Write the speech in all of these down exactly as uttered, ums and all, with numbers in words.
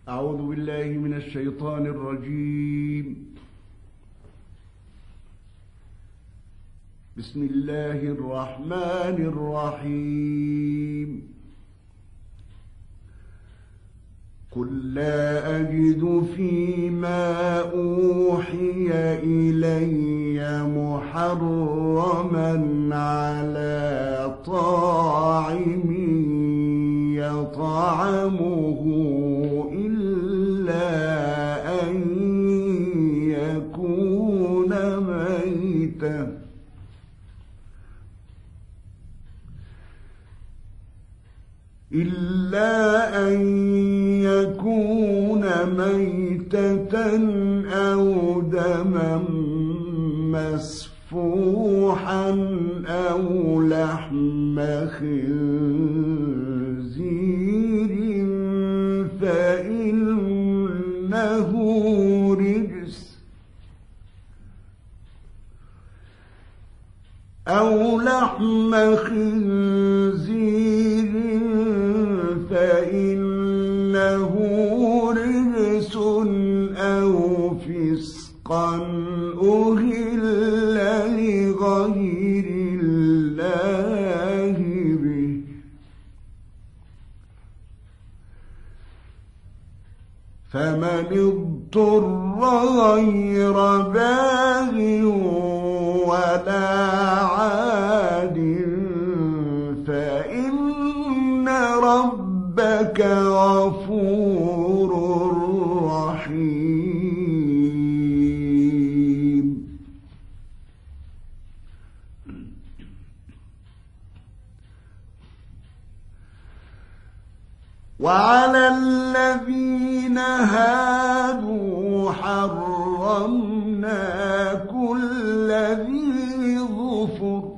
أعوذ بالله من الشيطان الرجيم. بسم الله الرحمن الرحيم. قل لا أجد فيما أوحي إلي محرما على طاعم يطعمه إلا أن يكون ميتا إلا أن يكون ميتة أو دما مسفوحا أو لحم خنزير فإنه رجس أو لحم خنزير فإنه رجس أو فسقا أهل لغير الله به فمن اضطر غير باغ ولا عاد فإن ربك غفور رحيم. وعلى الذين هادوا حرمنا كل ذي ظفر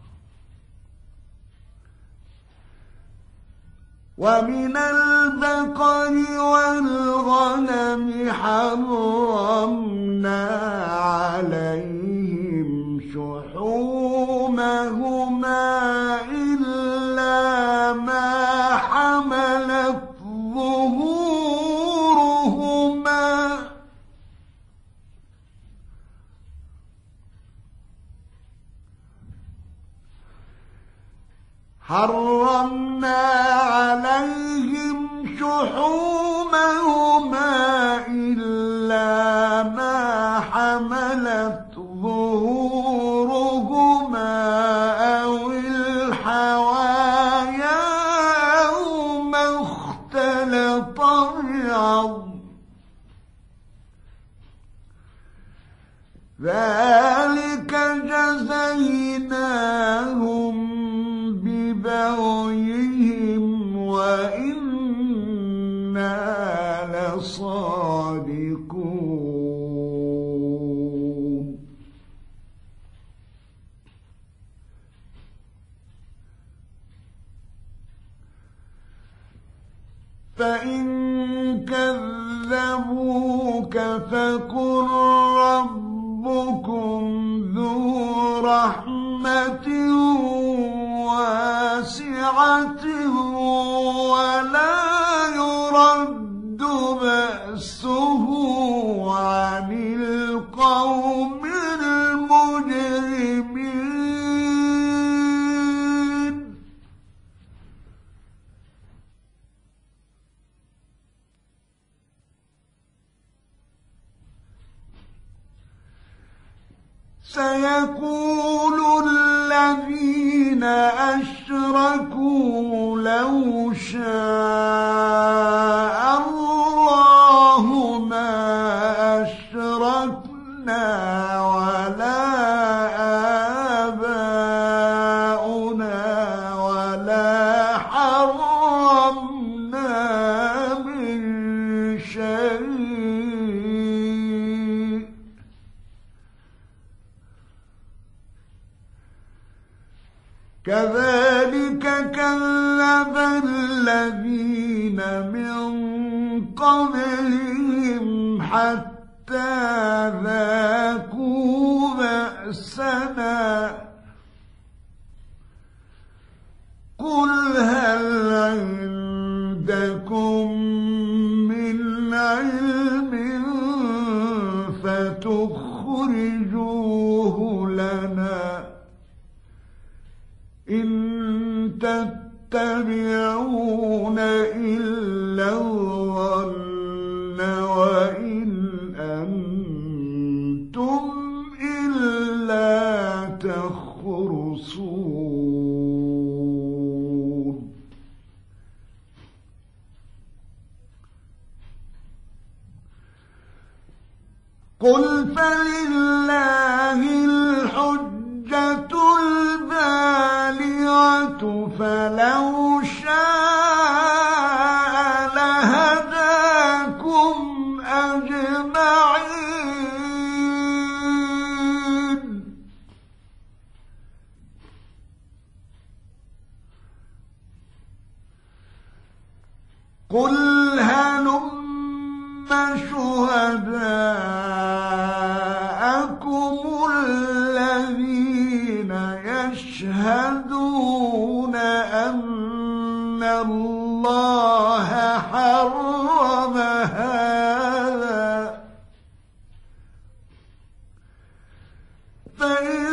ومن البقر والغنم حرمنا عليهم شحومهما إلا ما حملت ظهورهما حرمنا عليهم شحومهما إلا ما حملت ظهورهما أو الحوايا أو ما اختلط بعظم ذلك جزيناهم ببغيهم وإنا لصادقون. فإن كذبوك فقل ربكم ذو رحمة واسعة ولا يرد بأسه عن القوم المجرمين. سيقول الذين أشركوا لو شاء الله ما أشركنا ولا آباؤنا ولا حرمنا من شيء كذلك كذب الذين من قبلهم حتى ذاقوا بأسنا قل هل عندكم من قل فلله الحجة البالغة فلو شاء لهداكم أجمعين. قل هلم شهداءكم الذين يشهدون أن الله حرم هذا، فإن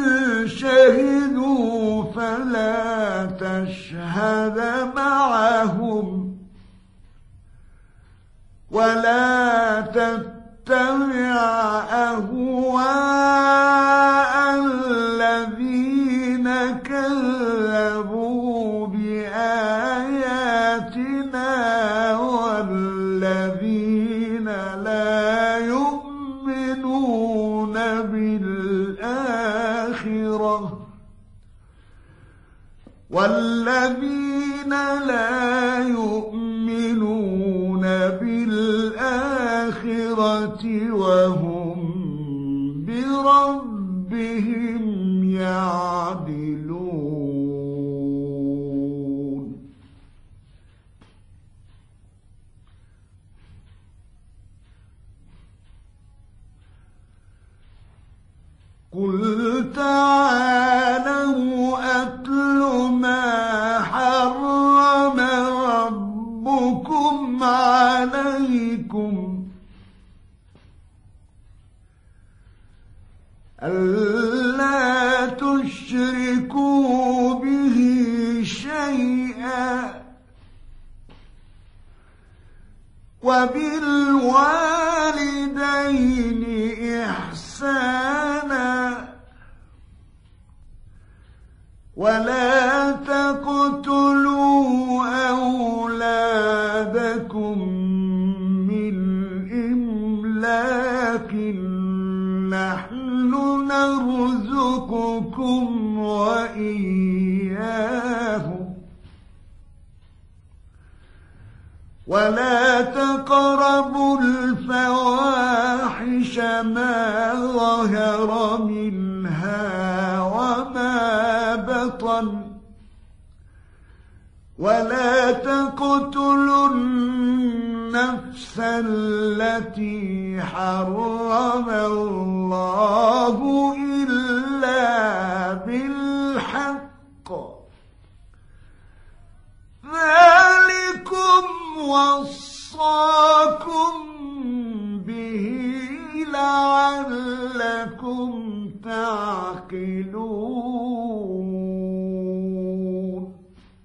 شهدوا فلا تشهد معهم ولا تتبع أهواء الذين كذبوا بآياتنا والذين لا يؤمنون بالآخرة والذين لا يؤمنون بالآخرة وهم بربهم يعدلون. قل تعالوا أتل ما حرم ربكم عليكم ألا تشركوا به شيئا وبالوالدين إحسانا ولا تقتلوا أولادكم من إملاق نحن نرزقكم وإياهم ولا تقربوا الفواحش ما ظهر منها وما بطن ولا تقتلوا النفس التي حرم الله إلا بالحق ذلكم وصاكم به لعلكم تعقلون.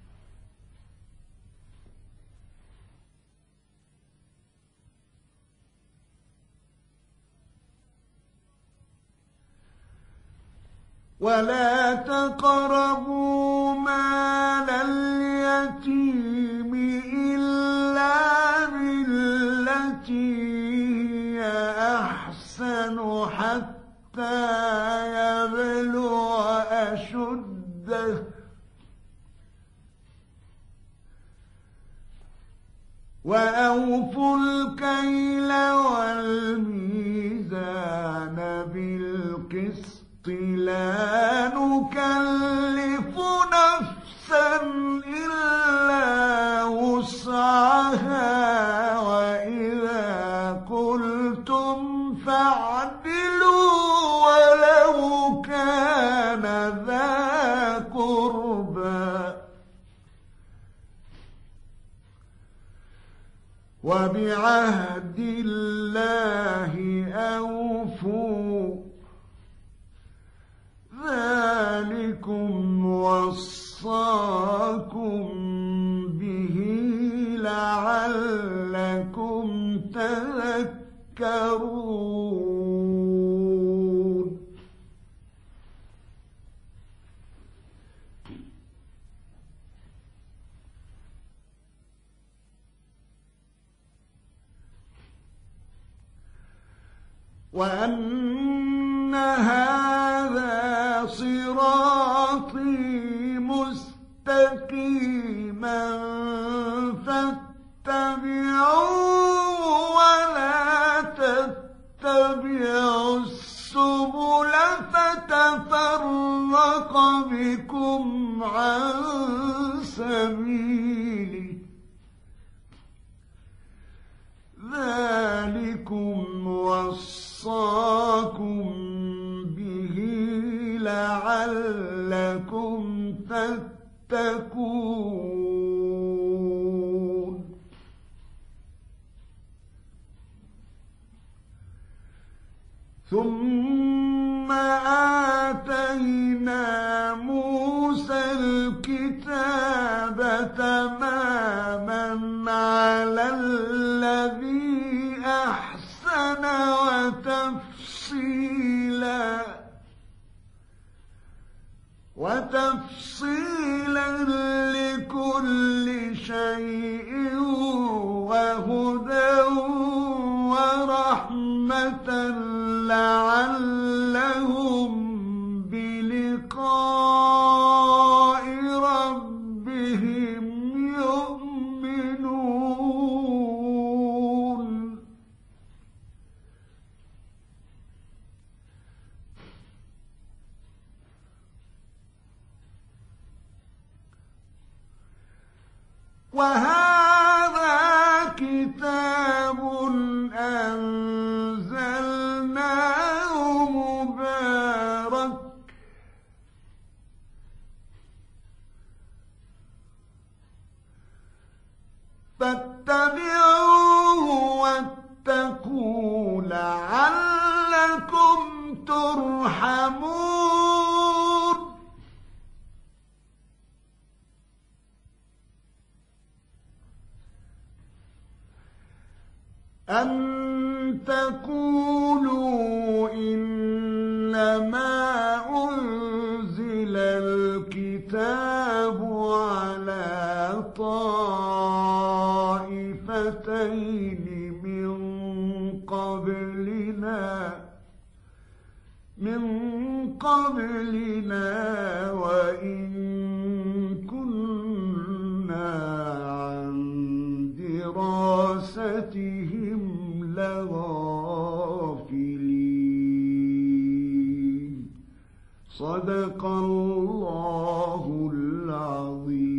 ولا تقربوا مال اليتيم إلا بالتي هي أحسن حتى يبلغ أشده وأوفوا الكيل والميزان بالقسط لا نكلف نفسا إلا وسعها وإذا قلتم فاعدلوا ولو كان ذا قربى وبعهد الله أوفوا ذلكم وصاكم به لعلكم تذكرون. وأن هذا صراطي مستقيما فاتبعوه ولا تتبعوا السبل فتفرق بكم عن سبيله ذلكم وصاكم به لعلكم تتقون ثم آتينا موسى الكتاب تماما على الذي أحسن وتفصيلا وتفصيلا لكل شيء وهدى ورحمة لعلهم بلقاء ربهم يؤمنون وهذا كتاب أنزلناه مبارك فاتبعوه واتقوا لعلكم ترحمون أن تقولوا إنما أنزل الكتاب على طائفتين من قبلنا من قبلنا وإن كنا عن دراستهم لغافلين صدق الله العظيم.